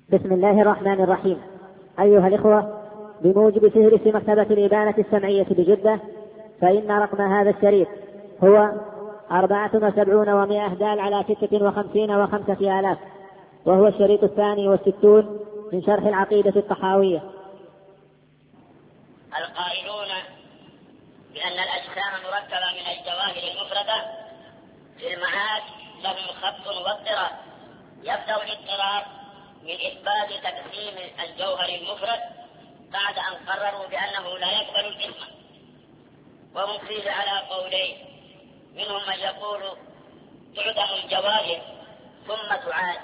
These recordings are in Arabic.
بسم الله الرحمن الرحيم. أيها الإخوة، بموجب فهرس مكتبة الإبانة السمعية بجدة، فإن رقم هذا الشريط هو 74 دال على 56 و5 آلاف، وهو الشريط 62 من شرح العقيدة الطحاوية. القائلون بأن الأجسام مركبة من الجواهر المفردة في المعاد لهم خط واضطراب. يبدأ الاضطراب من إثبات تقسيم الجوهر المفرد بعد أن قرروا بأنه لا يقبل الاسم، وهم فيه على قولين، منهم من يقول تعدم الجواهر ثم تعاد،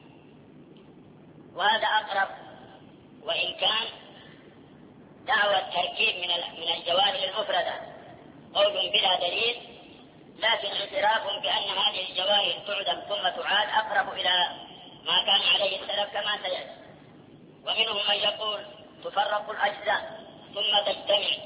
وهذا أقرب، وإن كان دعوى التركيب من الجواهر المفردة قول بلا دليل، لكن اعتراف بأن هذه الجواهر تعدم ثم تعاد أقرب إلى ما كان عليه السلف كما سيأتي. ومنهم من يقول تفرق الأجزاء ثم تجتمع،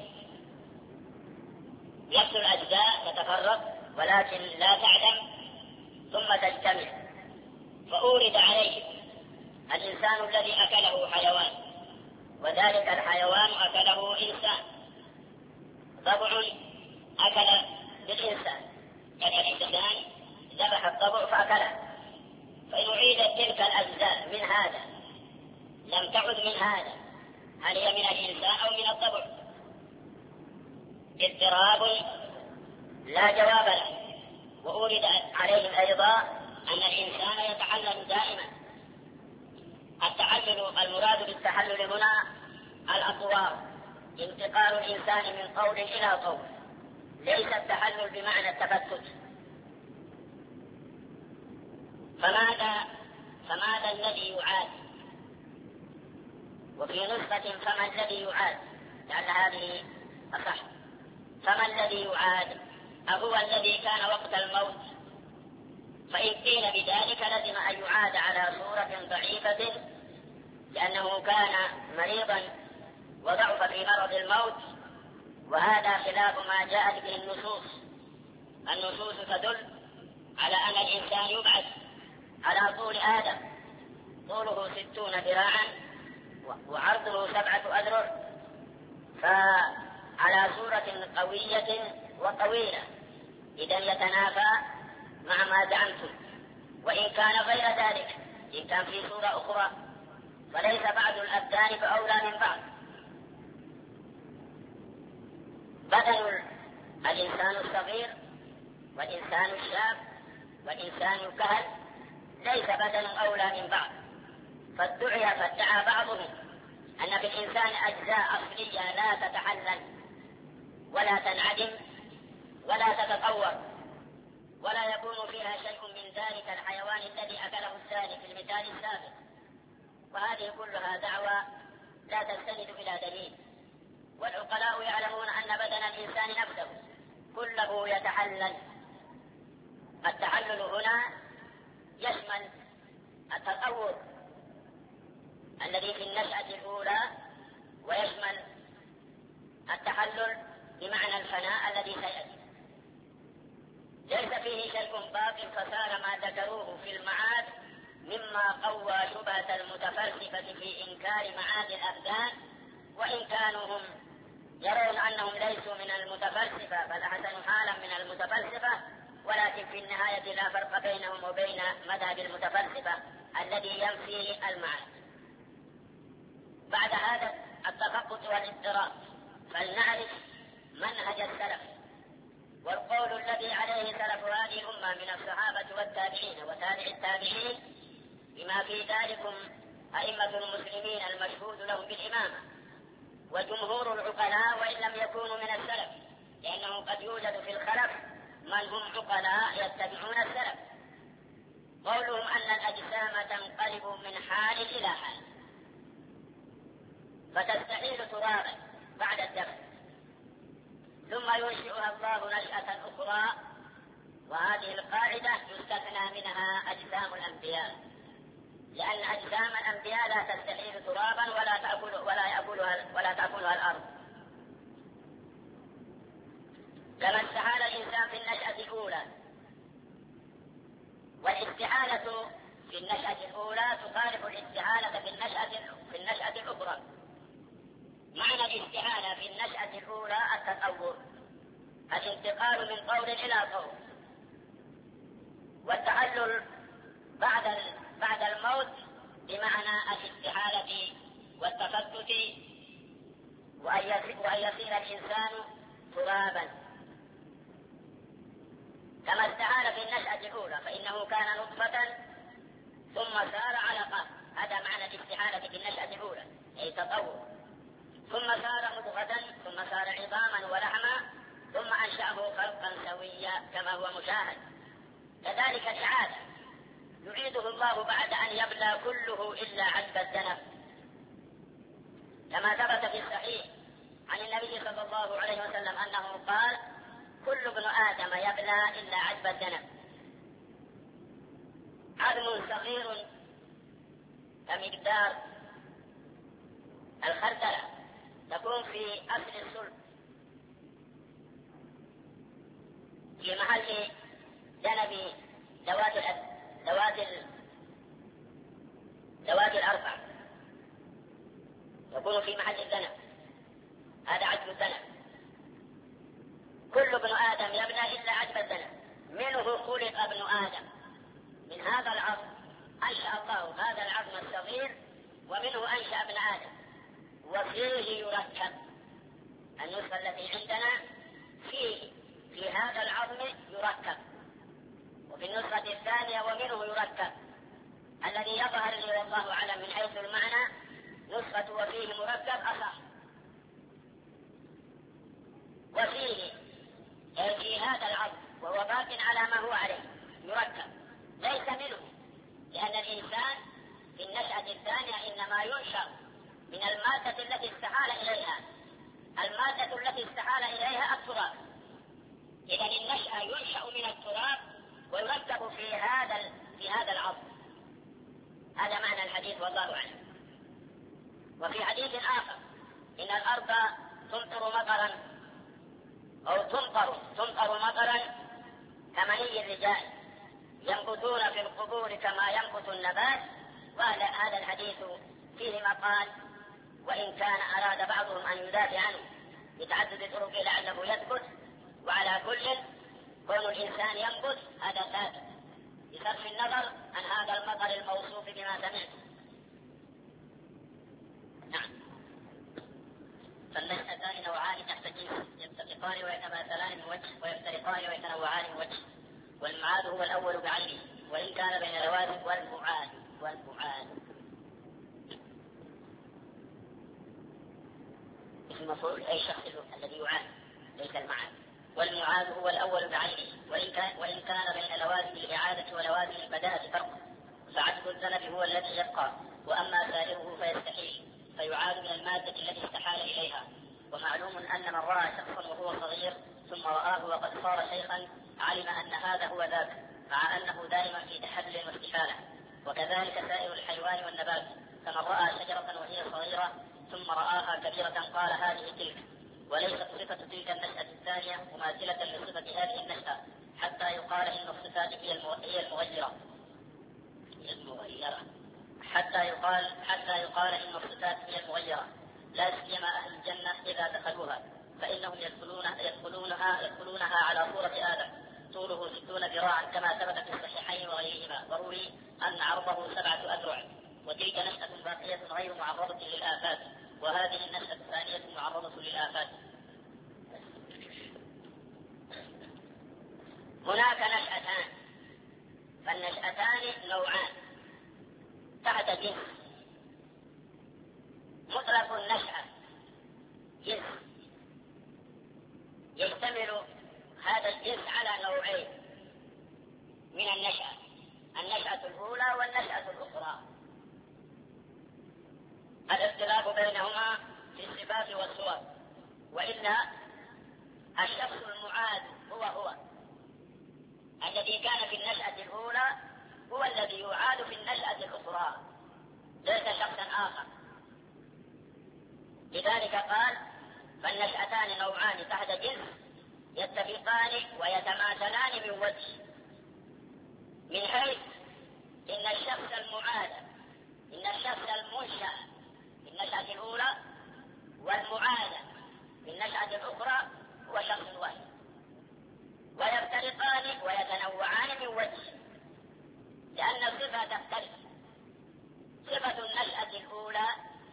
نفس الأجزاء تتفرق ولكن لا تعدم ثم تجتمع. فأورد عليه الإنسان الذي أكله حيوان، وذلك الحيوان أكله إنسان، ضبع أكل بالإنسان، يعني الإنسان ذبح الضبع فأكله، فإن أعيدت تلك الأجزاء من هذا لم تعد من هذا، هل هي من الإنسان أو من الضبع؟ اضطراب لا جواب له. وأورد عليهم أيضا أن الإنسان يتحلل دائما. التحلل المراد بالتحلل هنا الأطوار، انتقال الإنسان من قول إلى قول، ليس التحلل بمعنى التفتت. فماذا الذي يعاد؟ وفي نسخة فما الذي يعاد، لعل هذه أصح. فما الذي يعاد؟ أهو الذي كان وقت الموت؟ فإن قيل بذلك لزم أن يعاد على صورة ضعيفة، لأنه كان مريضا وضعف في مرض الموت، وهذا خلاف ما جاءت به النصوص. النصوص تدل على أن الإنسان يبعث على طول آدم، طوله 60 ذراعا وعرضه 7 أذرع، فعلى صورة قوية وطويلة، إذا يتنافى مع ما زعمتم. وإن كان غير ذلك، إن كان في صورة أخرى، فليس بعض الأبدان فأولى من بعض. بدن الإنسان الصغير والإنسان الشاب والإنسان الكهل ليس بدن أولى من بعض، فادعى بعضهم أن في الإنسان أجزاء أصلية لا تتحلل ولا تنعدم ولا تتطور، ولا يكون فيها شيء من ذلك الحيوان الذي أكله الثاني في المثال السابق. وهذه كلها دعوى لا تستند إلى دليل. والعقلاء يعلمون أن بدن الإنسان نفسه كله يتحلل. التحلل هنا يشمل التطور الذي في النشأة الأولى، ويشمل التحلل بمعنى الفناء الذي سيأتي. ليس فيه شيء باق، فصار ما ذكروه في المعاد مما قوى شبهة المتفلسفة في إنكار معاد الأبدان، وإن كانوا هم يرون أنهم ليسوا من المتفلسفة بل أحسن حالا من المتفلسفة، ولكن في النهاية لا فرق بينهم وبين مذهب المتفلسفة الذي ينفي المعاد. بعد هذا التخبط والاضطراب فلنعرف منهج السلف، والقول الذي عليه سلف هذه الأمة من الصحابة والتابعين وتابع التابعين، بما في ذلكم أئمة المسلمين المشهود لهم بالإمامة، وجمهور العقلاء وإن لم يكونوا من السلف، لأنه قد يوجد في الخلف من هم عقلاء يتبعون السلف. قولهم أن الأجسام تنقلب من حال إلى حال، فتستحيل ترابا بعد الدفن، ثم ينشئها الله نشأة أخرى. وهذه القاعدة يستثنى منها أجسام الأنبياء، لأن أجسام الأنبياء لا تستحيل ترابا ولا تأكلها الأرض. كما استحال الإنسان في النشأة الأولى، والاستحالة في النشأة الأولى تخالف الاستحالة في النشأة الأخرى. معنى الاستحالة في النشأة الأولى التطور، الانتقال من قول إلى قول، والتحلل بعد الموت بمعنى الاستحالة والتفتت، وأن يصير الإنسان ترابا كما استحال في النشأة الأولى، فإنه كان نطفة ثم صار علقة. هذا معنى الاستحالة في النشأة الأولى، أي تطور. ثم صار مضغة، ثم صار عظاما ولحما، ثم أنشأه خلقا سويا كما هو مشاهد. كذلك الإعادة يعيده الله بعد أن يبلى كله إلا عجب الذنب، كما ثبت في الصحيح عن النبي صلى الله عليه وسلم أنه قال: كل ابن آدم يبلى إلا عجب الذنب. عظم صغير كمقدار الخردلة تكون في أصل الصلب في محل ذنب ذوات الأربع، يكون في محل الذنب، هذا عجب الذنب. كل ابن آدم يبلى إلا عجب الذنب، منه خلق ابن آدم، من هذا العظم أنشأ الله هذا العظم الصغير، ومنه أنشأ ابن آدم، وفيه يركب. النسخة التي عندنا في هذا العظم يركب، وفي النسخة الثانية ومنه يركب. الذي يظهر لي والله أعلم من حيث المعنى نسخة وفيه مركب أصح. وفيه أي في هذا العظم وهو باق على ما هو عليه يركب، ليس منه، لأن الإنسان في النشأة الثانية إنما ينشأ من المادة التي استحال إليها. المادة التي استحال إليها التراب، إذن النشأة ينشأ من التراب ويركب في هذا العظم. هذا معنى الحديث والله أعلم. وفي حديث آخر: إن الأرض تمطر مطرا أو تمطر مطرا كمني الرجال ينبتون في القبور كما ينبت النبات. وهذا الحديث فيه مقال، وإن كان أراد بعضهم أن يدافع عنه بتعدد طرقه لعله يثبت. وعلى كل كون الإنسان ينبت هذا ثابت بصرف النظر عن هذا المطر الموصوف بما سمعت. نعم. فالنشأتان نوعان تحت جنس، يتفقان ويتماثلان من وجه، ويفترقان ويتنوعان من وجه. والمعاد هو الأول بعينه، وإن كان بين الوازن والمعاد. اسم مفعول أي شخص الذي يعاد، ليس المعاد. والمعاد هو الأول بعينه، وإن كان بين لوازم الإعادة ولوازم البداءة فرق، فعجب الذنب هو الذي يبقى، وأما سائره فيستحيل، فيعاد من المادة التي استحال إليها. ومعلوم أن من رأى شخصا وهو صغير ثم رآه وقد صار شيخا علم أن هذا هو ذاك، مع أنه دائما في تحلل واستحالة. وكذلك سائر الحيوان والنبات، فمن رأى شجرة وهي صغيرة ثم رآها كبيرة قال هذه تلك، وليست صفة تلك النشأة الثانية مماثلة لصفة هذه النشأة، حتى يقال إن الصفات هي المغيرة، حتى يقال إن الصفات هي المغيرة، لا سيما أهل الجنة إذا دخلوها، فإنهم يدخلونها على صورة آدم، طوله 60 ذراعا كما ثبت في الصحيحين وغيرهما. وروي أن عرضه 7 أذرع. وتلك نشأة باقية غير معرضة للآفات، وهذه النشأة الثانية معرضة للآفات. هناك نشأتان، فالنشأتان نوعان تحت جنس. مطلق النشأة جنس يشتمل هذا الجنس على نوعين من النشأة الأولى والنشأة الأخرى. الاختلاف بينهما في الصفات والصور، وإلا الشخص المعاد هو الذي كان في النشأة الأولى هو الذي يعاد في النشأة الأخرى، ليس شخصا آخر. لذلك قال: فالنشأتان نوعان تحت جنس يتفقان ويتماثلان من وجه، من حيث إن الشخص الصفة تختلف، صفة النشأة الأولى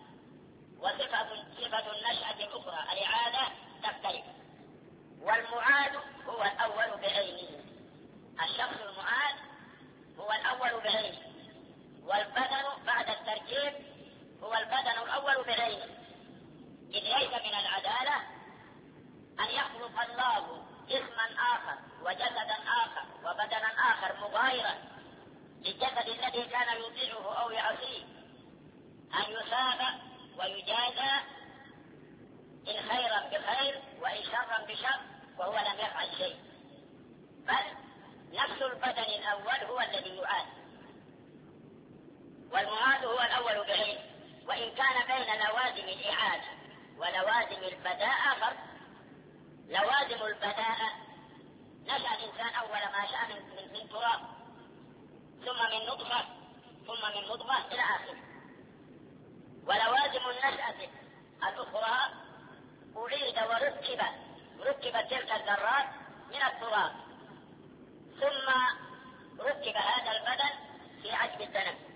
وصفة النشأة الأخرى الإعادة تختلف. والمعاد هو الأول بعينه، الشخص المعاد هو الأول بعينه، والبدن بعد التركيب هو البدن الأول بعينه، إذ ليس من العدالة أن يخلق الله جسما آخر وجسدا آخر وبدنا آخر مغايرا للجسد الذي كان يطيعه أو يعصيه، أن يثاب ويجازى إن خيرا بخير وإن شرا بشر وهو لم يفعل شيء، بل نفس البدن الأول هو الذي يعاد، والمعاد هو الأول بعينه. وإن كان بين لوازم الإعادة ولوازم البداءة فرق. لوازم البداءة نشأ الإنسان أول ما شاء من تراب، ثم من نطفة، ثم من مضغة إلى آخره. ولوازم النشأة الأخرى أعيد وركبت تلك الذرات من التراب، ثم ركب هذا البدن في عجب التنفس.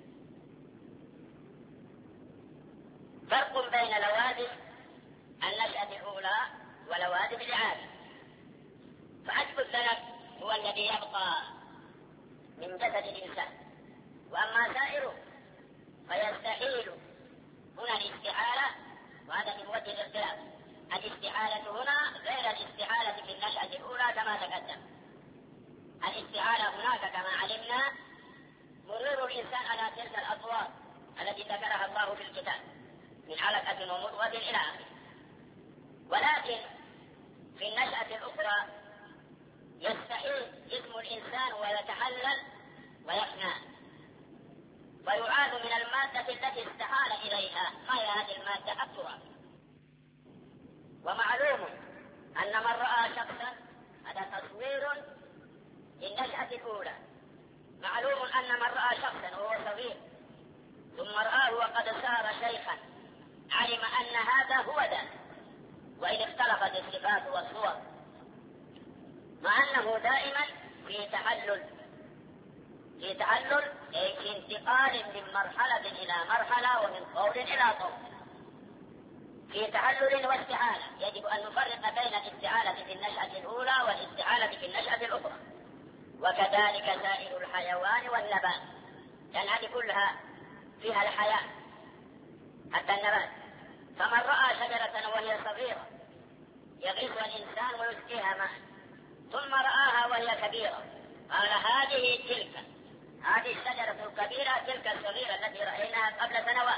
فرق بين لوازم النشأة الأولى ولوازم الإعادة. فعجب التنفس هو الذي يبقى من جسد الإنسان، وأما سائره فيستحيل. هنا الاستحالة، وهذا من وجه الاختلاف. الاستحالة هنا غير الاستحالة في النشأة الأولى كما تقدم. الاستحالة هناك كما علمنا مرور الإنسان على تلك الأطوار التي ذكرها الله في الكتاب من علقة ومضغة إلى آخره. ولكن في النشأة الأخرى يستحيل جسم الإنسان ويتحلل ويفنى، ويعاد من المادة التي استحال إليها. ما هي هذه المادة؟ التراب. ومعلوم أن من رأى شخصا، هذا تصوير للنشأة الأولى، معلوم أن من رأى شخصا وهو صغير ثم رآه وقد صار شيخا علم أن هذا هو ذاك، وإن اختلفت الصفات والصور، مع أنه دائما في تحلل أي في انتقال من مرحلة إلى مرحلة ومن قول إلى قول، في تحلل واستحالة. يجب أن نفرق بين الاستحالة في النشأة الأولى والاستحالة في النشأة الأخرى. وكذلك سائر الحيوان والنبات، لأن هذه كلها فيها الحياة حتى النبات. فمن رأى شجرة وهي صغيرة يغيثها الإنسان ويسقيها ماء، ثم رآها وهي كبيرة قال هذه الشجرة الكبيرة تلك الصغيرة التي رأيناها قبل سنوات.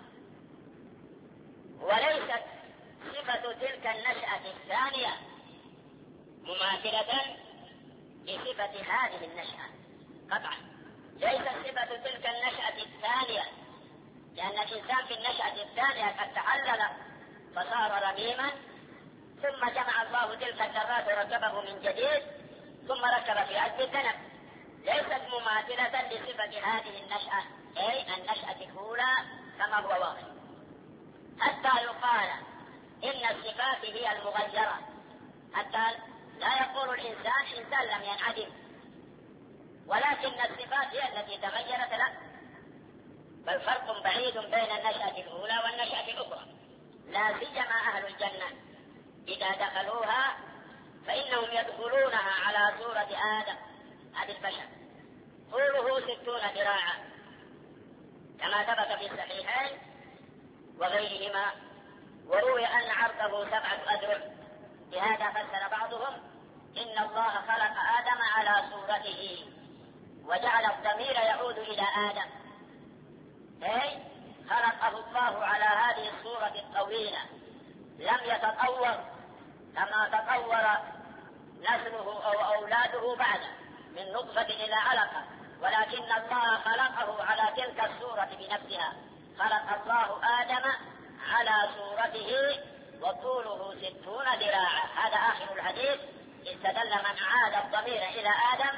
وليست صفة تلك النشأة الثانية مماثلة لصفة هذه النشأة قطعا. ليست صفة تلك النشأة الثانية، لأن الإنسان في النشأة الثانية قد تحلل فصار رميما، ثم جمع الله تلك الذرات وركبه من جديد، ثم ركب في عجب الذنب. ليست مماثلة لصفة هذه النشأة أي النشأة الأولى كما هو واضح، حتى يقال إن الصفات هي المغيرة، حتى لا يقول الإنسان لم ينعدم، ولكن الصفات هي التي تغيرت له. بل فرق بعيد بين النشأة الأولى والنشأة الأخرى، لا سيما أهل الجنة إذا دخلوها فإنهم يدخلونها على صورة آدم، هذا البشر طوله 60 ذراعا كما ثبت في الصحيحين وغيرهما، وروي أن عرضه 7 أذرع. بهذا فسر بعضهم إن الله خلق آدم على صورته، وجعل الضمير يعود إلى آدم، أي خلقه الله على هذه الصورة الطويلة، لم يتطور كما تطور نسله أو أولاده بعده من نطفة إلى علقة، ولكن الله خلقه على تلك الصورة بنفسها. خلق الله آدم على صورته وطوله 60 ذراعا. هذا آخر الحديث استدل من عاد الضمير إلى آدم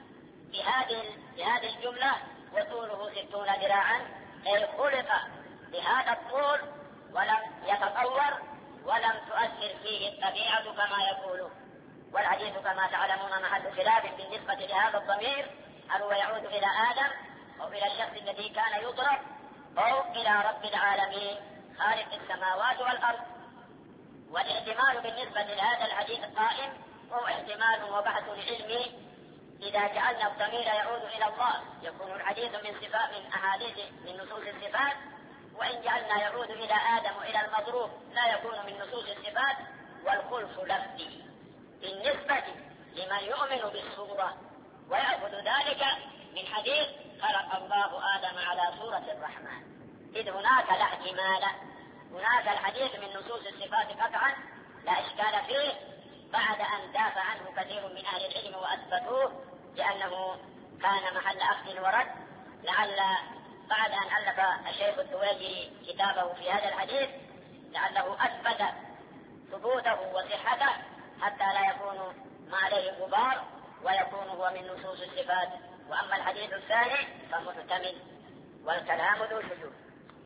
بهذه الجملة وطوله 60 ذراعا، أي خلق بهذا الطول ولم يتطور ولم تؤثر فيه الطبيعة كما يقولون. والحديث كما تعلمون محل خلاف بالنسبة لهذا الضمير، هل هو يعود إلى آدم أو إلى الشخص الذي كان يضرب أو إلى رب العالمين خالق السماوات والأرض. والاحتمال بالنسبة لهذا الحديث قائم، وهو احتمال وبحث علمي. إذا جعلنا الضمير يعود إلى الله يكون الحديث من أحاديث من نصوص الصفات، وإن جعلنا يعود إلى آدم وإلى المضروب لا يكون من نصوص الصفات. والخلف لفظي بالنسبة لمن يؤمن بالصورة ويأخذ ذلك من حديث خلق الله آدم على صورة الرحمن، إذ هناك لا احتمال، هناك الحديث من نصوص الصفات قطعا لا إشكال فيه، بعد أن دافع عنه كثير من أهل العلم وأثبتوه لأنه كان محل أخذ ورد. لعل بعد أن ألف الشيخ التويجري كتابه في هذا الحديث لعله أثبت ثبوته وصحته حتى لا يكون ما عليه غبار ويكون هو من نصوص الصفات. وأما الحديث الثاني فمحتمل والكلام ذو شجون.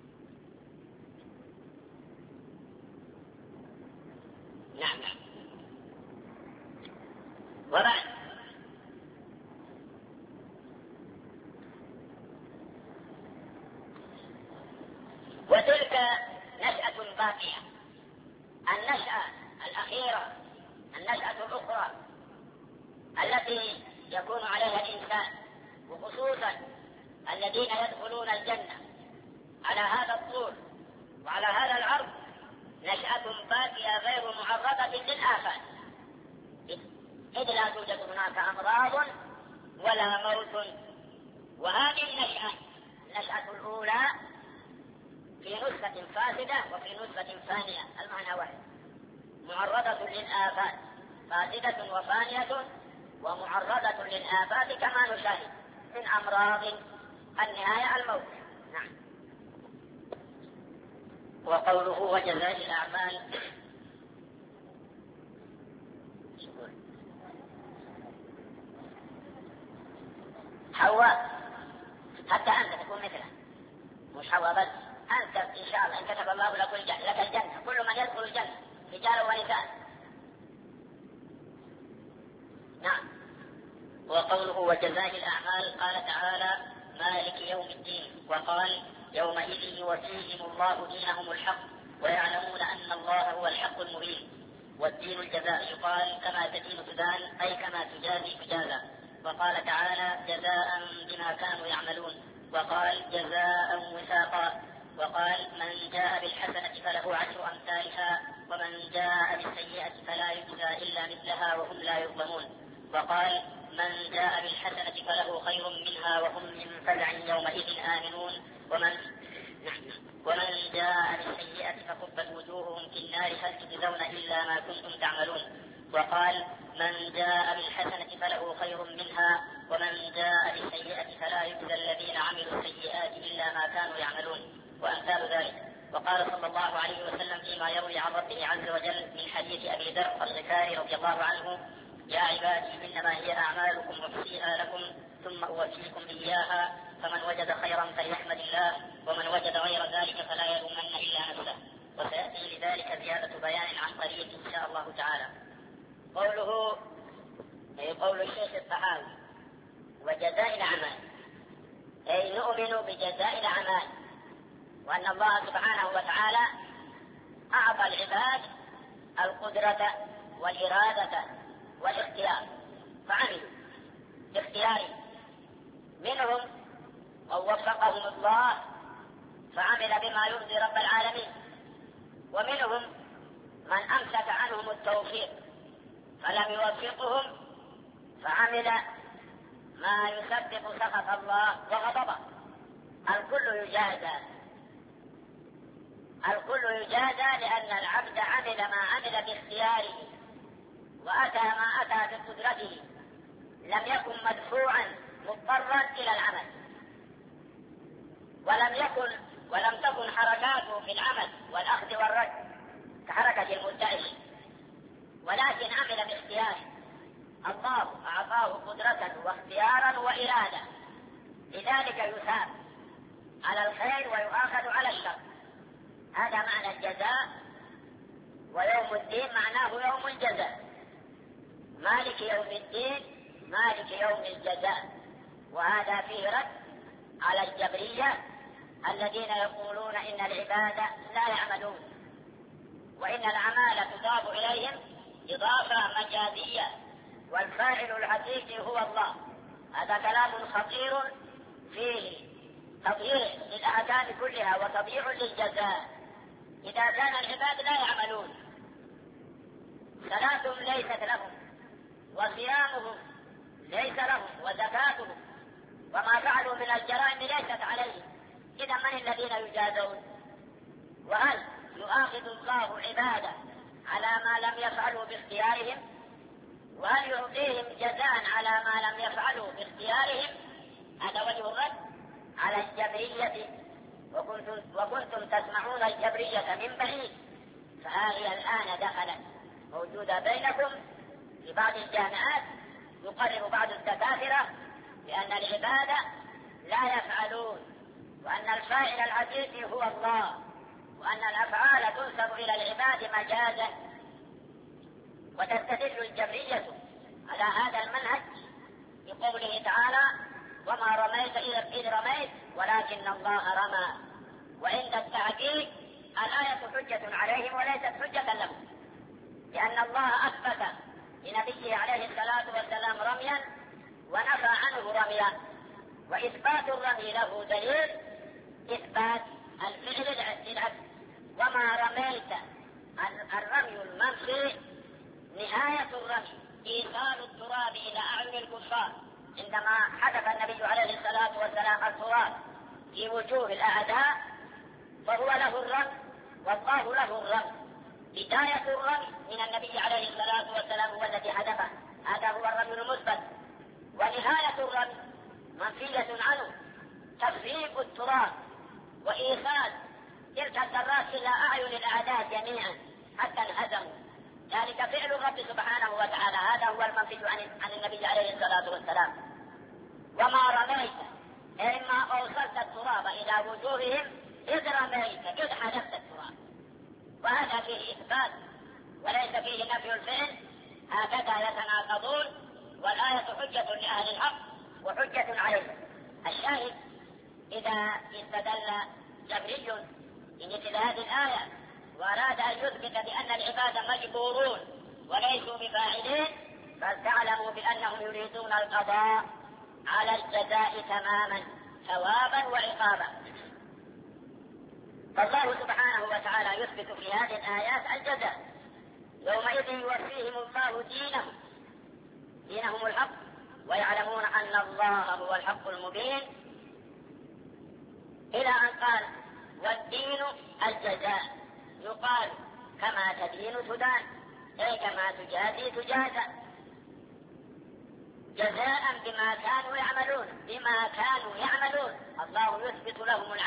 نعم. وبعد وتلك نشأة باقية، النشأة الأخيرة، النشأة الأخرى التي يكون عليها الإنسان، وخصوصا الذين يدخلون الجنة على هذا الطول وعلى هذا العرض، نشأة باقية غير معرضة للآفات، إذ لا توجد هناك أمراض ولا موت. وهذه النشأة الأولى في نسخة فاسدة وفي نسخة فانية، المعنى واحد، معرضة للآفات، فاسدة وفانية ومعرضة للآفات كما نشاهد من أمراض النهاية الموت. نعم. وقوله وجزاء الأعمال حواء، حتى أنت تكون مثله، مش حواء بس، أنت إن شاء الله إن كتب الله لك الجنة، كل من يدخل الجنة رجال ونساء. نعم. وقوله وجزاء الأعمال قال تعالى مالك يوم الدين، وقال يومئذ يوفيهم الله دينهم الحق ويعلمون أن الله هو الحق المبين. والدين الجزاء يقال كما تدين تدان، أي كما تجازي تجازى. وقال تعالى جزاء بما كانوا يعملون، وقال جزاء وفاقا. وقال من جاء بالحسنة فله 10 أمثالها ومن جاء بالسيئة فلا يجزى إلا مثلها وهم لا يظلمون. وقال من جاء بالحسنة فله خير منها وهم من فزع يومئذ آمنون. ومن جاء بالسيئة فكبت وجوههم في النار هل تجزون إلا ما كنتم تعملون. وقال من جاء بالحسنة فله خير منها ومن جاء بالسيئة فلا يجزى الذين عملوا السيئات إلا ما كانوا يعملون، وأمثال ذلك. وقال صلى الله عليه وسلم فيما يروي عن ربه عز وجل من حديث أبي ذر الغفاري رضي الله عنه يا عبادي إنما هي أعمالكم أحصيها لكم ثم أوفيكم إياها، فمن وجد خيرا فليحمد الله ومن وجد غير ذلك فلا يلومن إلا نفسه. وسيأتي لذلك زيادة بيان عن قريب إن شاء الله تعالى. قوله أي قول الشيخ الطحاوي وجزاء الأعمال، أي نؤمن بجزاء الأعمال، وأن الله سبحانه وتعالى أعطى العباد القدرة والإرادة والاختيار فعملوا باختيارهم، منهم من وفقهم الله فعمل بما يرضي رب العالمين، ومنهم من أمسك عنهم التوفيق فلم يوفقهم فعمل ما يسبب سخط الله وغضبه. الكل يجازى لأن العبد عمل ما عمل باختياره وأتى ما أتى بقدرته، لم يكن مدفوعا مضطرا إلى العمل، ولم تكن حركاته في العمل والأخذ والرد كحركة المدعي، ولكن عمل باختياره. الله أعطاه قدرة واختيارا وإرادة، لذلك يثاب على الخير ويؤاخذ على الشر. هذا معنى الجزاء. ويوم الدين معناه يوم الجزاء، مالك يوم الدين مالك يوم الجزاء. وهذا فيه رد على الجبرية الذين يقولون إن العباد لا يعملون، وإن الأعمال تضاف إليهم إضافة مجازية، والفاعل الحقيقي هو الله. هذا كلام خطير فيه تضييع للأعداد كلها وتضييع للجزاء. إذا كان العباد لا يعملون، صلاتهم ليست لهم، وصيامهم ليس لهم، وزكاتهم وما فعلوا من الجرائم ليست عليهم، إذا من الذين يجازون؟ وهل يؤاخذ الله عباده على ما لم يفعلوا باختيارهم؟ وهل يعطيهم جزاء على ما لم يفعلوا باختيارهم؟ هذا وجه الرد على الجبرية. وكنتم تسمعون الجبرية من بعيد، فهذه الآن دخلت موجودة بينكم في بعض الجامعات. يقرر بعض الدكاترة بأن العباد لا يفعلون، وأن الفاعل الحقيقي هو الله، وأن الأفعال تنسب إلى العباد مجازا. وتستدل الجبرية على هذا المنهج بقوله تعالى: وما رميت إذ رميت ولكن الله رمى. وعند التعقيب الآية حجة عليهم وليست حجة لهم، لأن الله أثبت لنبيه عليه الصلاة والسلام رميا ونفى عنه رميا، وإثبات الرمي له دليل إثبات الفعل للعبد. وما رميت الرمي المنفي نهاية الرمي إيصال التراب إلى أعين الكفار. عندما حدث النبي عليه الصلاة والسلام التراب في وجوه الأعداء فهو له الرمي والله له الرمي. بداية الرمي من النبي عليه الصلاة والسلام هو الذي حدثه، هذا هو الرمي المثبت. ونهاية الرمي منفية عنه تفريق التراب وإيصال تلك الذرات إلى أعين الأعداء جميعا حتى انهزموا. ذلك فعل الرب سبحانه وتعالى، هذا هو المنفي عن النبي عليه الصلاة والسلام. وما رميت أي ما أوصلت التراب إلى وجوههم إذ رميت، إذ حدثت التراب. وهذا فيه إثبات وليس فيه نفي الفعل، هكذا يتناقضون، والآية حجة لأهل الحق وحجة عليهم. الشاهد إذا استدل جبري بمثل هذه الآية وأراد أن يثبت بأن العباد مجبورون وليسوا بفاعلين، فلتعلموا بأنهم يريدون القضاء على الجزاء تماما ثوابا وعقابا. فالله سبحانه وتعالى يثبت في هذه الآيات الجزاء. يومئذ يوفيهم الله دينهم الحق، ويعلمون أن الله هو الحق المبين، إلى أن قال: والدين الجزاء. يقال كما تدين تدان، أي كما تجازي تجازى، جزاء بما كانوا يعملون. الله يثبت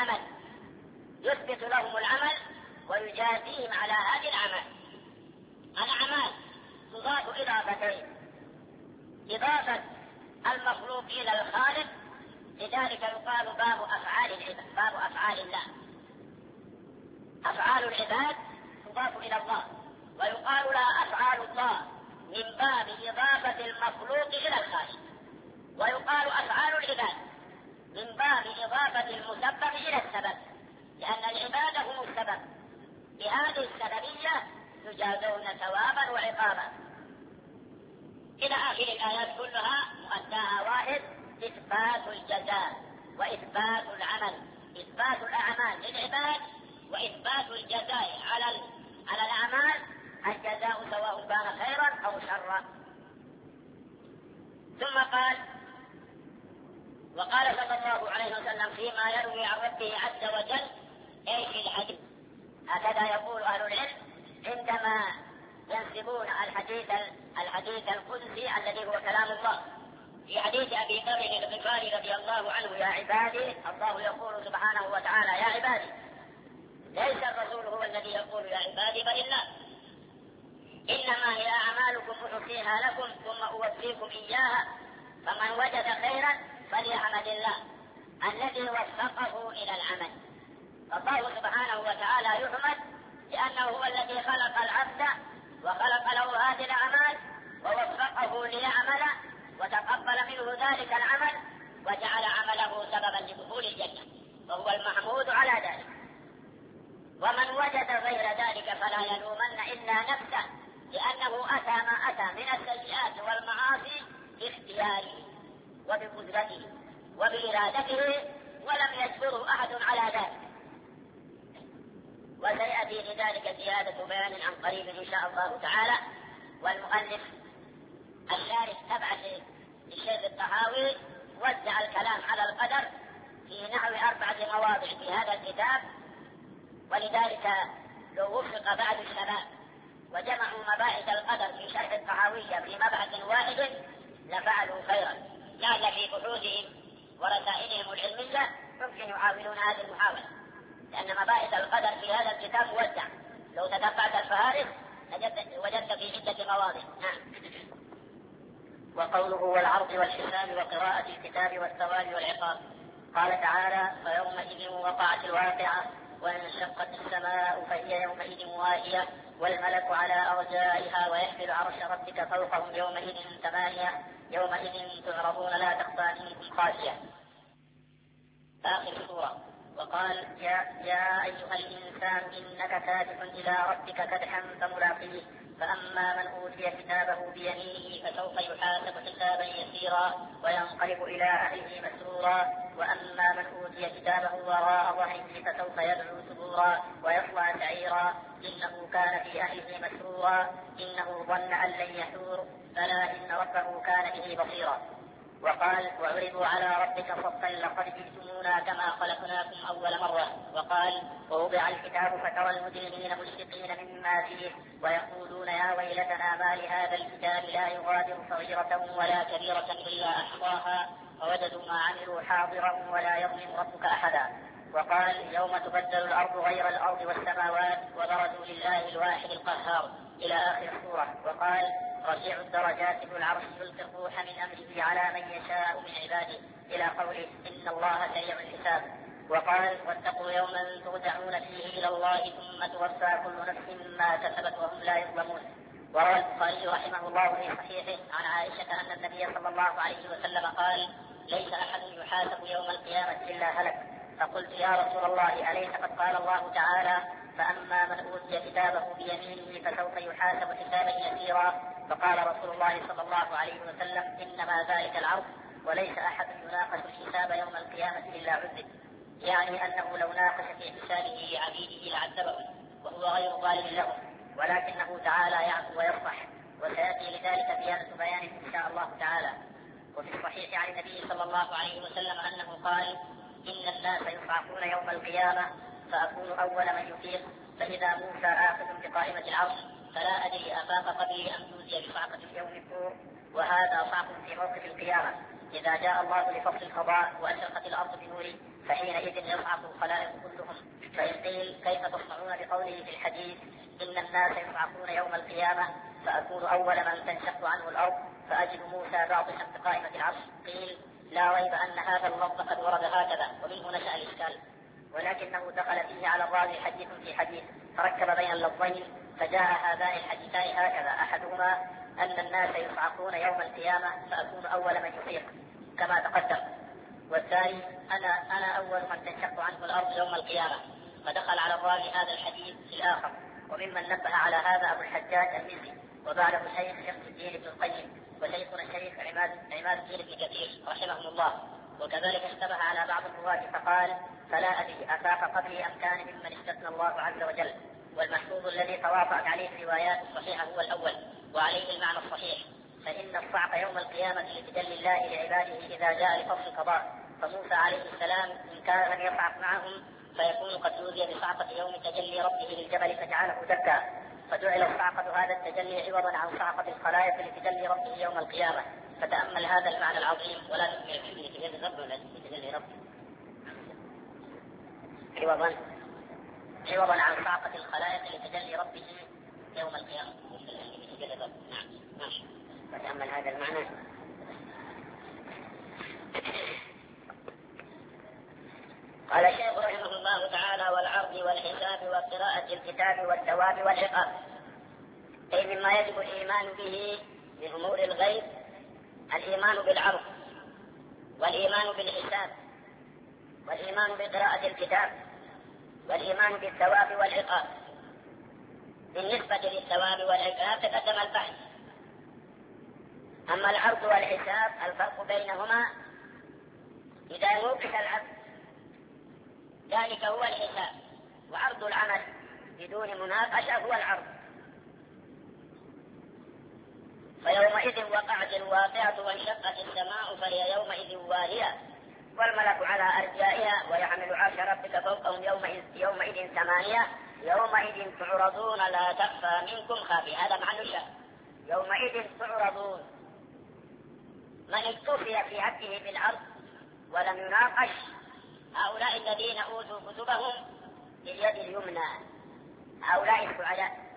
لهم العمل ويجازيهم على هذا العمل. الأعمال تضاف إضافتين: إضافة المخلوق إلى الخالق، لذلك يقال باب أفعال الله. أفعال العباد تضاف إلى الله، ويقال لها أفعال الله من باب إضافة المخلوق إلى الخالق. ويقال أفعال العباد من باب إضافة المسبب إلى السبب، لأن العباد هم السبب. بهذه السببية يجازون ثوابا وعقابا إلى آخر الآيات كلها. مؤداها واحد: إثبات الجزاء وإثبات العمل، إثبات الأعمال للعباد وإثبات الجزاء على الأعمال. الجزاء سواء كان خيرا أو شرا. ثم قال: وقال صلى الله عليه وسلم فيما يروي عن ربه عز وجل، أي في الحديث. هكذا يقول أهل العلم عندما ينسبون الحديث القدسي الذي هو كلام الله. في حديث أبي ذر الغفاري رضي الله عنه: يا عبادي، الله يقول سبحانه وتعالى: يا عبادي. ليس الرسول هو الذي يقول يا عبادي، بل الله. إنما هي أعمالكم أحصيها لكم ثم أوفيكم إياها، فمن وجد خيرا فليحمد الله الذي وفقه إلى العمل. فالله سبحانه وتعالى يحمد لأنه هو الذي خلق العبد وخلق له هذه الأعمال ووفقه ليعمل وتقبل منه ذلك العمل وجعل عمله سببا لدخول الجنة، وهو المحمود على ذلك. ومن وجد غير ذلك فلا يلومن إلا نفسه، لأنه أتى ما أتى من السيئات والمعاصي باختياره وبقدرته وبإرادته، ولم يجبره أحد على ذلك. وسيأتي لذلك زيادة بيان عن قريب إن شاء الله تعالى. والمؤلف الشارح تبع للشيخ الطحاوي وزع الكلام على القدر في نحو 4 مواضع في هذا الكتاب، ولذلك لو وفق بعض الشباب وجمعوا مباحث القدر في شرح الطحاوية في مبحث واحد لفعلوا خيرا، لعل في بحوثهم ورسائلهم العلمية ممكن يحاولون هذه المحاولة، لأن مباحث القدر في هذا الكتاب موزع. لو تتبعت الفهارس وجدت في عدة مواضع. نعم. وقوله والعرض والحساب وقراءة الكتاب والثواب والعقاب. قال تعالى: فيومئذ وقعت الواقعة وانشقت السماء فهي يومئذ واهية والملك على أرجائها ويحمل عرش ربك فوقهم يومئذ 8 يومئذ تعرضون لا تخفى منكم خافية. آخر سورة. وقال: يا أيها الإنسان إنك كادح إلى ربك كدحا فملاقيه فأما من أوتي كتابه بيمينه فسوف يحاسب حسابا يسيرا وينقلب إلى أهله مسرورا وأما من أوتي كتابه وراء ظهره فسوف يدعو ثبورا ويصلى سعيرا إنه كان في أهله مسرورا إنه ظن أن لن يحور بلى إن ربه كان به بصيرا. وقال: وعرضوا على ربك صفا لقد جئتمونا كما خلقناكم أول مرة. وقال: ووضع الكتاب فترى المجرمين مشفقين مما فيه ويقولون يا ويلتنا ما لهذا الكتاب لا يغادر صغيرة ولا كبيرة إلا أحصاها ووجدوا ما عملوا حاضرا ولا يظلم ربك أحدا. وقال: يوم تبدل الأرض غير الأرض والسماوات وبرزوا لله الواحد القهار إلى آخر السورة. وقال: رفيع الدرجات ذو العرش يلقي الروح من أمره على من يشاء من عباده إلى قوله إن الله سريع الحساب. وقال: واتقوا يوما ترجعون فيه إلى الله ثم توفى كل نفس ما كسبت وهم لا يظلمون. وروى البخاري رحمه الله في صحيحه عن عائشة أن النبي صلى الله عليه وسلم قال: ليس أحد يحاسب يوم القيامة إلا هلك. فقلت يا رسول الله أليس قد قال الله تعالى فأما من أوتي كتابه بيمينه فسوف يحاسب حسابا يسيرا؟ فقال رسول الله صلى الله عليه وسلم: إنما ذلك العرض وليس أحد يناقش الحساب يوم القيامة إلا عذب، يعني أنه لو ناقش في حسابه عبيده لعذبهم وهو غير ظالم لهم، ولكنه تعالى يعفو ويصفح. وسيأتي لذلك زيادة بيان إن شاء الله تعالى. وفي الصحيح عن النبي صلى الله عليه وسلم أنه قال: إن الناس يصعقون يوم القيامة فأكون أول من يفيق فإذا موسى آخذ بقائمة العرش فلا أدري أفاق قبلي أم توزي بصعقة اليوم الدور. وهذا صعق في موقف القيامة إذا جاء الله لفصل القضاء وأشرقت الأرض بنوره فحينئذ يصعق الخلائق كلهم. فإن قيل كيف تصنعون بقوله في الحديث إن الناس يصعقون يوم القيامة فأكون أول من تنشق عنه الأرض فأجد موسى باطشا بقائمة العرش؟ قيل لا ريب أن هذا اللفظ قد ورد هكذا ومنه نشأ الإشكال، ولكنه دخل فيه على الراوي حديث في حديث فركب بين اللفظين فجاء هذان الحديثان هكذا: أحدهما أن الناس يصعقون يوم القيامة فأكون أول من يفيق كما تقدم، والثاني أنا أول من تنشق عنه الأرض يوم القيامة. فدخل على الراوي هذا الحديث في الآخر. وممن نبه على هذا أبو الحجاج المزي وبعده شيخ شمس الدين ابن القيم وشيخنا الشيخ عماد الدين بن كثير رحمهم الله. وكذلك اشتبه على بعض الرواة فقال: فلا أدري أفاق قبلي أم كان ممن استثنى الله عز وجل. والمحفوظ الذي توافقت عليه الروايات الصحيحة هو الأول وعليه المعنى الصحيح، فإن الصعق يوم القيامة لتجلي الله لعباده إذا جاء لفصل القضاء. فموسى عليه السلام إن كان لم يصعق معهم فيكون قد أوذي بصعقة يوم تجلي ربه للجبل فجعله دكا، فجعل صعقة هذا التجلي عوضا عن صعقة الخلائق لتجلي ربه يوم القيامة. فتأمل هذا المعنى العظيم ولا تؤمن فيه لتجلي ربه ولا لتجلي ربه عوضا عن صعقة الخلائق لتجلي ربه يوم القيامة. نعم ماشي. فتأمل هذا المعنى. قال الشيخ رحمه الله تعالى: والعرض والحساب وقراءة الكتاب والثواب والعقاب، أي مما يجب الإيمان به من أمور الغيب الإيمان بالعرض والإيمان بالحساب، والإيمان بقراءة الكتاب، والإيمان بالثواب والعقاب. بالنسبة للثواب والعقاب تقدم البحث. أما العرض والحساب الفرق بينهما إذا نوقش العبد ذلك هو الحساب، وعرض العمل بدون مناقشة هو العرض. فيومئذ وقعت الواقعة وانشقت السماء فهي يومئذ واهية والملك على أرجائها ويحمل عرش ربك فوقهم يومئذ ثمانية يومئذ تعرضون لا تخفى منكم خافية. هذا معنى الشهر. يومئذ تعرضون، من اكتفي في حقه بالعرض ولم يناقش هؤلاء الذين أوتوا كتبهم باليد اليمنى، هؤلاء السعداء.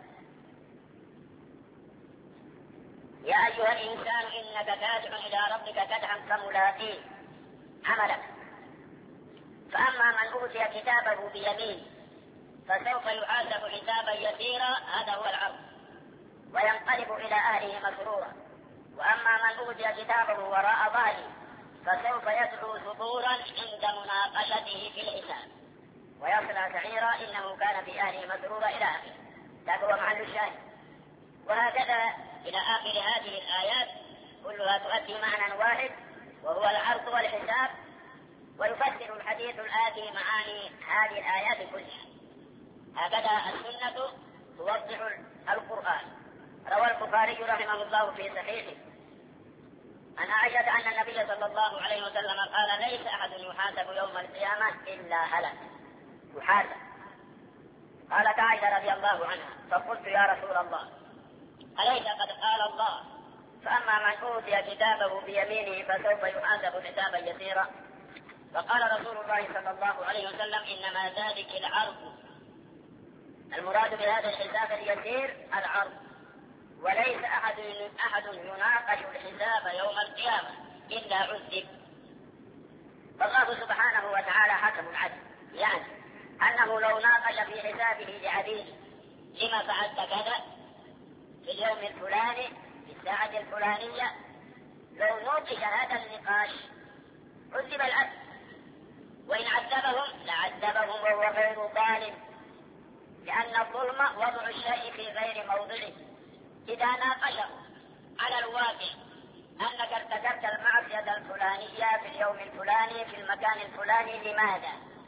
يا أيها الإنسان إنك كادح إلى ربك كدحا فملاقيه عملك. فأما من أوتي كتابه بيمين فسوف يحاسب حسابا يسيرا، هذا هو العرض، وينقلب إلى أهله مسرورا. وأما من أوتي كتابه وراء ظهره فسوف يدعو ثبورا عند مناقشته في الحساب ويصلى سعيرا إنه كان في أهله مسرورا إلى آخره. هذا هو محل الشاهد. وهكذا إلى آخر هذه الآيات كلها تؤدي معنى واحد وهو العرض والحساب. ويفسر الحديث الآتي معاني هذه الآيات كلها. هكذا السنة توضح القرآن. روى البخاري رحمه الله في صحيحه عن عائشة أن النبي صلى الله عليه وسلم قال: ليس أحد يحاسب يوم القيامة إلا هلك. يحاسب. قالت عائشة رضي الله عنها: فقلت يا رسول الله أليس قد قال الله: فأما من أوتي كتابه بيمينه فسوف يحاسب حسابا يسيرا؟ فقال رسول الله صلى الله عليه وسلم: إنما ذلك العرض. المراد بهذا الحساب اليسير العرض، وليس أحد يناقش الحساب يوم القيامة إلا عذب. فالله سبحانه وتعالى حكم عدل، يعني أنه لو ناقش في حسابه لعبيده: لما فعلت كذا في اليوم الفلاني في الساعة الفلانية، لو نوقش هذا النقاش عذب العبد، وإن عذبهم لعذبهم وهو غير ظالم، لأن الظلم وضع الشيء في غير موضعه. إذا ناقشه على الواقع أنك ارتكبت المعصية الفلانية في اليوم الفلاني في المكان الفلاني، لماذا؟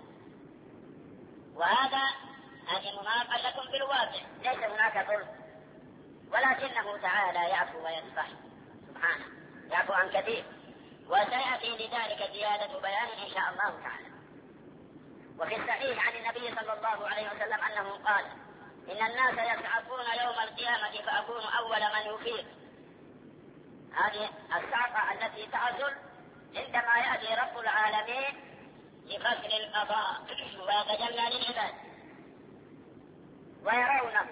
هذه مناقشة بالواقع، ليس هناك ظلم، ولكنه تعالى يعفو ويصفح سبحانه، يعفو عن كثير. وسيأتي لذلك زيادة بيان إن شاء الله تعالى. وفي الصحيح عن النبي صلى الله عليه وسلم أنه قال: إن الناس يصعقون يوم القيامة فأكون أول من يفيق. هذه الصعقة التي تحصل عندما يأتي رب العالمين لفصل القضاء ويتجلى للعباد ويرونه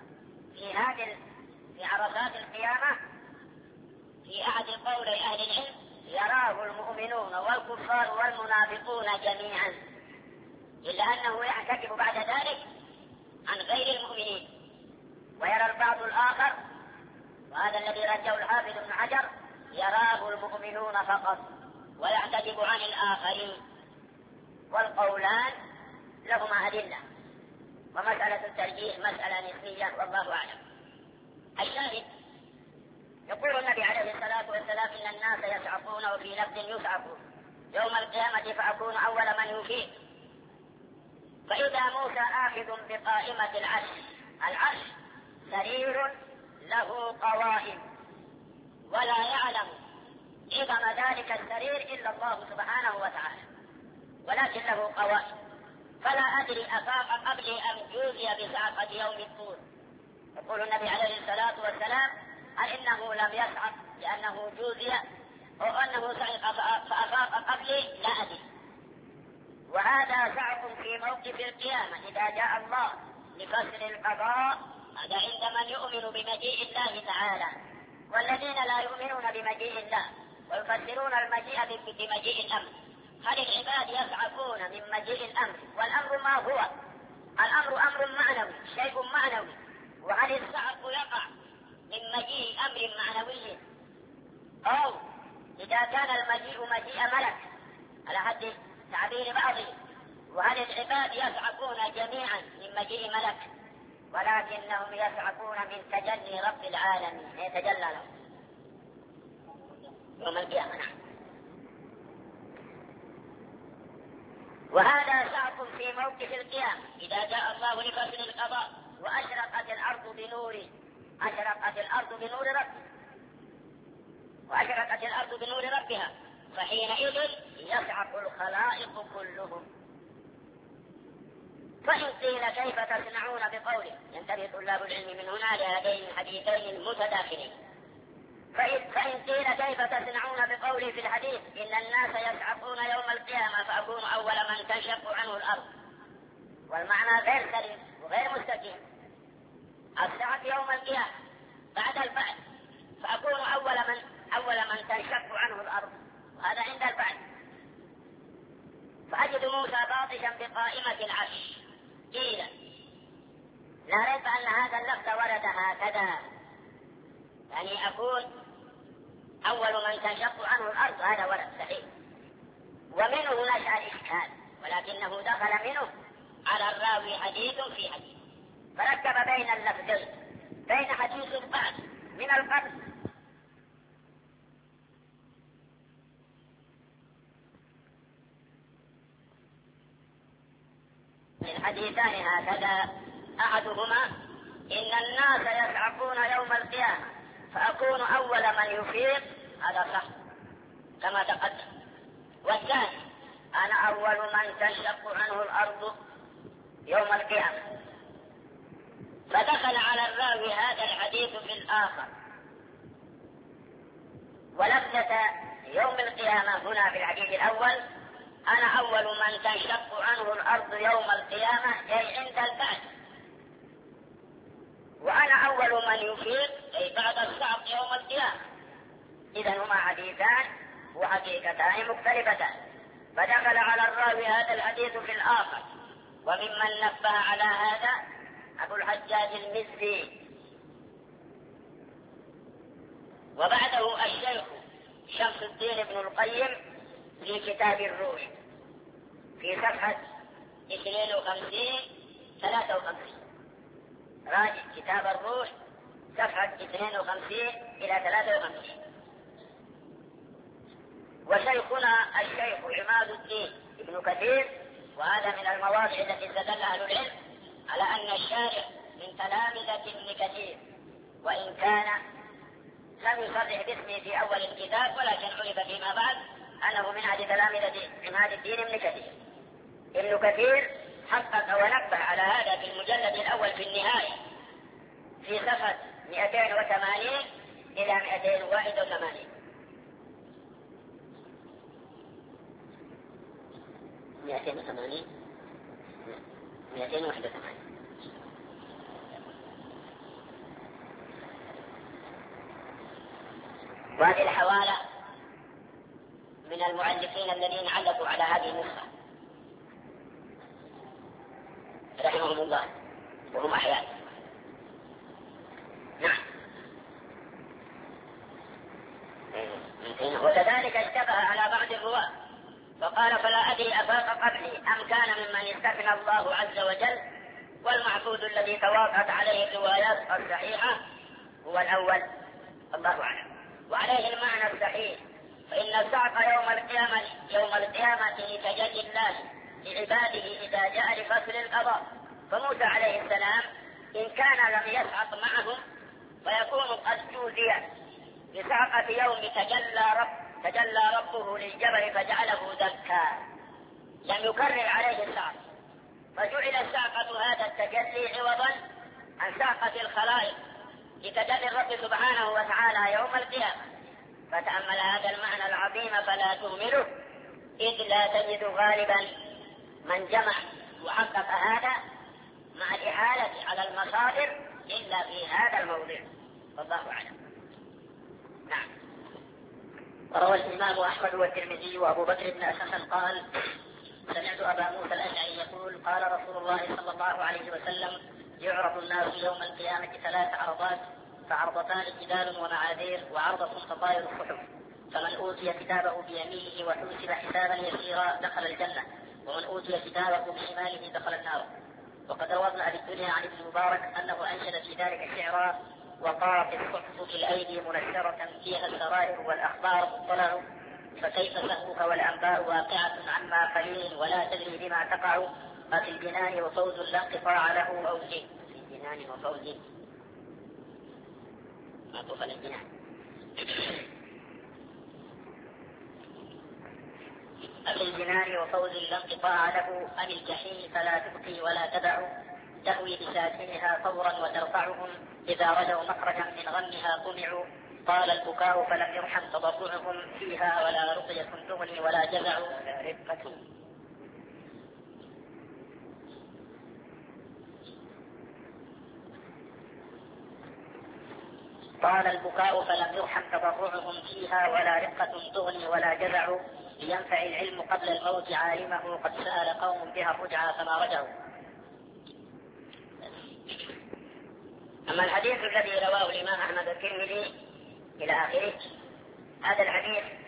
في عرصات القيامة. في أحد قولي أهل العلم: يراه المؤمنون والكفار والمنافقون جميعا، إلا أنه يحتجب بعد ذلك عن غير المؤمنين. ويرى البعض الآخر، وهذا الذي رجه الحافظ ابن حجر: يراه المؤمنون فقط ويحتجب عن الآخرين. والقولان لهما أدلة، ومسألة الترجيح مسألة نسبية والله أعلم. الشاهد: يقول النبي عليه الصلاة والسلام: إن الناس يصعقون، وفي لفظ يصعقون يوم القيامة فأكون أول من يفيق. فإذا موسى آخذ بقائمة العرش سرير له قوائم، ولا يعلم عظم ذلك السرير إلا الله سبحانه وتعالى، ولكن له قوائم. فلا أدري أفاق قبلي أم جوزي بصعقة يوم الطور. يقول النبي عليه الصلاة والسلام: هل إنه لم يصعق لأنه جوزي أو أنه صعق فأفاق قبلي؟ لا أدري. وهذا صعق في موقف القيامة إذا جاء الله لفصل القضاء. هذا عند من يؤمن بمجيء الله تعالى. والذين لا يؤمنون بمجيء الله ويفسرون المجيء بمجيء الأمر. هل العباد يصعقون من مجيء الأمر؟ والأمر ما هو؟ الأمر أمر معنوي، شيء معنوي. وهل الصعق يقع من مجيء أمر معنوي أو إذا كان المجيء مجيء ملك على حد تعبير بعضه، وهل العباد يصعقون جميعا من مجيء ملك؟ ولكنهم يصعقون من تجلي رب العالمين، يتجلى لهم يوم القيامة. وهذا صعق في موقف القيامة إذا جاء الله لفصل القضاء وأشرقت الأرض بنوره، أشرقت الأرض بنور ربها، وأشرقت الأرض بنور ربها، فحينئذ يصعق الخلائق كلهم. فإن قيل كيف تصنعون بقوله، ينتبه طلاب العلم من هنا لهذين الحديثين المتداخلين. فإن قيل كيف تصنعون بقوله في الحديث إن الناس يصعقون يوم القيامة فأكون أول من تنشق عنه الأرض، والمعنى غير سليم وغير مستقيم. الصعق يوم القيامة بعد البعث، فأكون أول من تنشق عنه الأرض، وهذا عند البعث. فأجد موسى باطشا بقائمة العرش. قيل لا ريب أن هذا اللفظ ورد هكذا، يعني أكون أول من تنشق عنه الأرض، هذا ورد صحيح، ومنه نشأ الإشكال، ولكنه دخل منه على الراوي حديث في حديث، فركب بين اللفظين، بين حديث البعث من القبر الحديثان هكذا. أحدهما إن الناس يصعقون يوم القيامة فأكون أول من يفيق، هذا صح كما تقدم. والثاني أنا أول من تنشق عنه الأرض يوم القيامة، فدخل على الراوي هذا الحديث في الآخر. ولفظة يوم القيامة هنا في الحديث الأول أنا أول من تنشق عنه الأرض يوم القيامة، أي عند البعث، وأنا أول من يفيق أي بعد الصعق يوم القيامة. إذا هما حديثان وحقيقتان مختلفتان، فدخل على الراوي هذا الحديث في الآخر. وممن نبه على هذا أبو الحجاج المزي، وبعده الشيخ شمس الدين ابن القيم في كتاب الروح في صفحة 52-53. راجع كتاب الروح صفحة 52 إلى 53. وشيخنا الشيخ عماد الدين ابن كثير، وهذا من المواضع التي استدل أهل العلم على أن الشارع من تلامذة ابن كثير، وإن كان لم يصرح باسمه في أول الكتاب، ولكن عرف فيما بعد أنه من أحد تلامذة عماد الدين ابن كثير. ابن كثير حقق ونبه على هذا في المجلد الأول في النهاية في صفحة 280 إلى 281. 281. وهذه الحوالة من المؤلفين الذين علقوا على هذه النسخة رحمهم الله وهم أحياء. نعم. وكذلك اشتبه على بعض الرواة فقال فلا أدري أفاق قبلي أم كان ممن استثنى الله عز وجل، والمعقود الذي توافقت عليه الروايات الصحيحة هو الأول، الله أعلم. وعليه المعنى الصحيح، فإن الصعق يوم القيامة لتجلي الله لعباده إذا جاء لفصل القضاء. فموسى عليه السلام إن كان لم يصعق معهم فيكون قد جوزي بصعقة يوم تجلى ربه للجبل فجعله دكا، لم يكرر عليه الصعق، فجعل الصعقة هذا التجلي عوضا عن صعقة الخلائق لتجلي الرب سبحانه وتعالى يوم القيامة. فتأمل هذا المعنى العظيم فلا تهمله، إذ لا تجد غالبا من جمع وحقق هذا مع الإحالة على المصادر إلا في هذا الموضع، والله أعلم. نعم. وروى الإمام أحمد والترمذي وأبو بكر بن أسحل قال سمعت أبا موسى الأشعري يقول قال رسول الله صلى الله عليه وسلم يعرض الناس يوم القيامة 3 عرضات، فعرضتان جبال ومعاذير، وعرضة تطاير الصحف، فمن أوتي كتابه بيمينه وحوسب حسابا يسيرا دخل الجنة، ومن أوتي كتابه بشماله دخل النار. وقد روى ابن أبي الدنيا عن ابن مبارك أنه أنشد في ذلك شعرا: وطارت الصحف في الأيدي منشرة فيها السرائر والأخبار مطلع، فكيف سهوك والأنباء واقعة عما قليل ولا تدري بما تقع، ففي الجنان وفوز لا انقطاع له أو زين. في الجنان وفوز معطوفا الجنان. أفي الجنان وفوز لا انقطاع له، أم الجحيم فلا تبقي ولا تدع، تهوي بساكنها فورا وترفعهم، إذا رجوا مخرجا من غمها طمعوا، طال البكاء فلم يرحم تضرعهم فيها، ولا رقية تغني ولا جزع رفقة. طال البكاء فلم يرحم تضرعهم فيها، ولا رقة تغني ولا جزع، لينفع العلم قبل الموت عالمه، قد سأل قوم بها الرجعى فما رجعوا. أما الحديث الذي رواه الإمام أحمد الترمذي إلى آخره، هذا الحديث